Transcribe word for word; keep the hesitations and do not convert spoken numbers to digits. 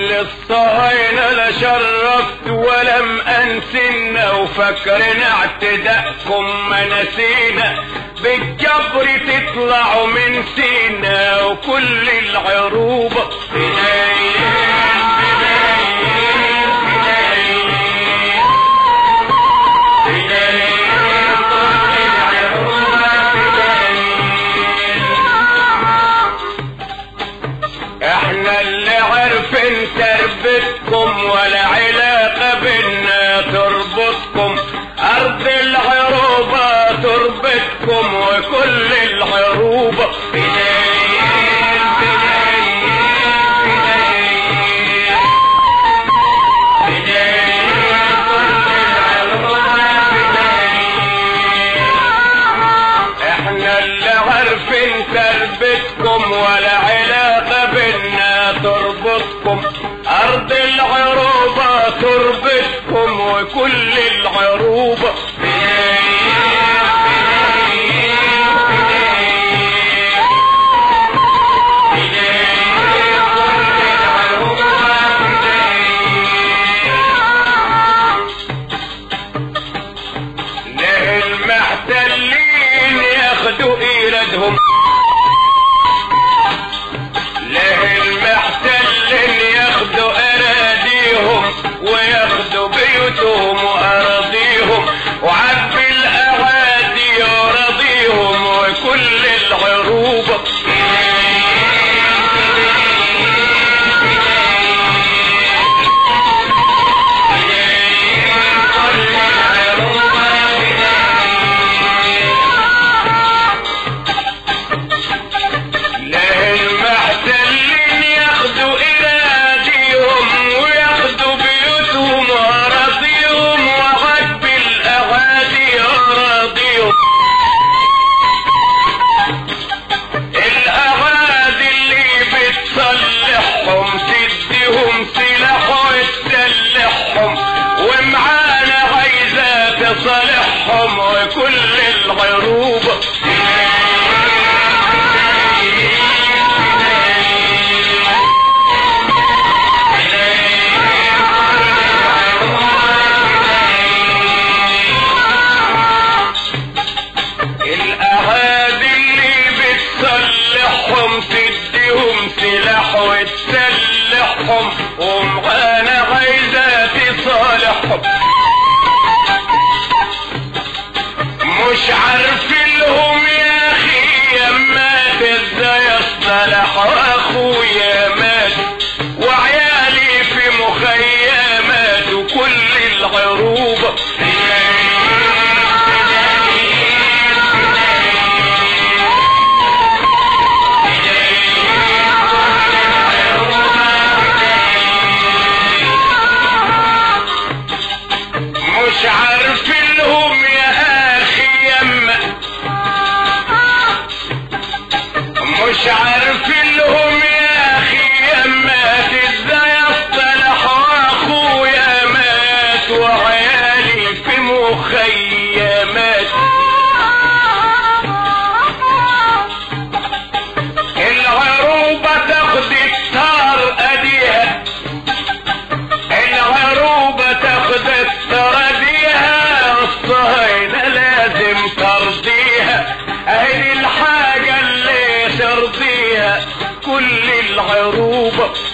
الصهاينة لا شرفت ولم انسنا وفكرنا اعتداءكم ما نسينا بالجبر تطلعوا من سينا وكل العروبة احنا اللي عارفين تربتكم ولا علاقة بينا تربطكم ارض العروبة تربتكم وكل العروبة احنا اللي عارفين تربتكم ولا علاقة بينا تربطكم ارض العروبة تربتكم وكل العروبة ليه المحتلين ياخدوا ايرادهم ليه المحتلين ياخدوا اراضيهم وياخدوا بيوتهم واراضيهم وعب الاعادي يراضيهم وكل العروبة صالحهم وكل العروبة الاعادي اللي بتصلحهم تديهم سلاح وتسلحهم ومعانا عايزة تصالحهم مش عارفين لهم يا اخي يا مات ازاي اصطلح واخويا مات وعيالي في مخيمات وكل العروبة مش عارفين لهم مش عارفين لهم يا اخي مات ازاي اصطلح واخويا مات وعيالي في مخيمات العروبة تاخد الثار اديها العروبة تاخد الثار اديها الصهاينة لازم ترضيها اهي الحاجة اللي ترضيها كل العروبة